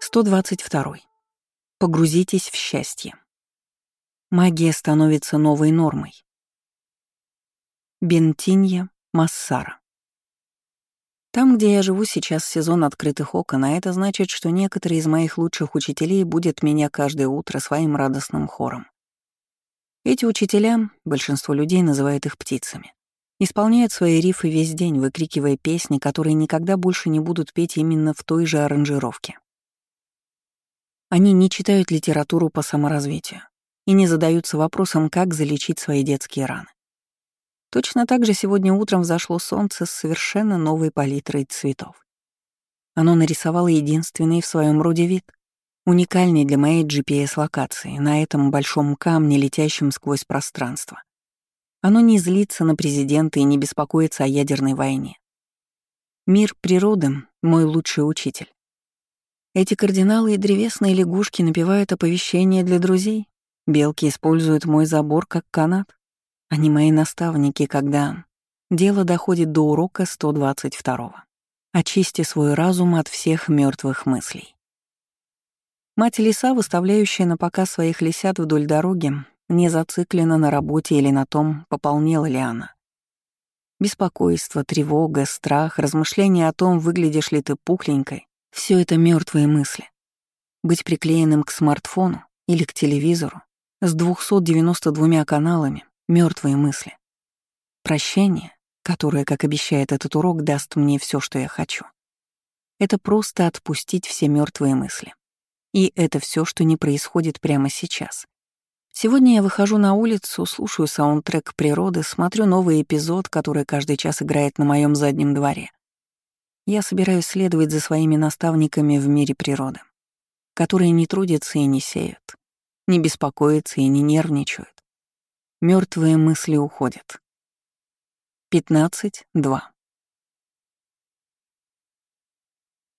122. Погрузитесь в счастье. Магия становится новой нормой. Бентинья Массара. Там, где я живу сейчас, сезон открытых окон, а это значит, что некоторые из моих лучших учителей будут меня каждое утро своим радостным хором. Эти учителя, большинство людей называют их птицами, исполняют свои рифы весь день, выкрикивая песни, которые никогда больше не будут петь именно в той же аранжировке. Они не читают литературу по саморазвитию и не задаются вопросом, как залечить свои детские раны. Точно так же сегодня утром взошло солнце с совершенно новой палитрой цветов. Оно нарисовало единственный в своем роде вид, уникальный для моей GPS-локации, на этом большом камне, летящем сквозь пространство. Оно не злится на президента и не беспокоится о ядерной войне. Мир природы — мой лучший учитель. Эти кардиналы и древесные лягушки напевают оповещения для друзей. Белки используют мой забор как канат. Они мои наставники, когда дело доходит до урока 122. Очисти свой разум от всех мертвых мыслей. Мать лиса, выставляющая на показ своих лисят вдоль дороги, не зациклена на работе или на том, пополнела ли она. Беспокойство, тревога, страх, размышления о том, выглядишь ли ты пухленькой — все это мертвые мысли. Быть приклеенным к смартфону или к телевизору с 292 каналами — мертвые мысли. Прощение, которое, как обещает этот урок, даст мне все, что я хочу. Это просто отпустить все мертвые мысли. И это все, что не происходит прямо сейчас. Сегодня я выхожу на улицу, слушаю саундтрек природы, смотрю новый эпизод, который каждый час играет на моем заднем дворе. Я собираюсь следовать за своими наставниками в мире природы, которые не трудятся и не сеют, не беспокоятся и не нервничают. Мертвые мысли уходят. 15.2.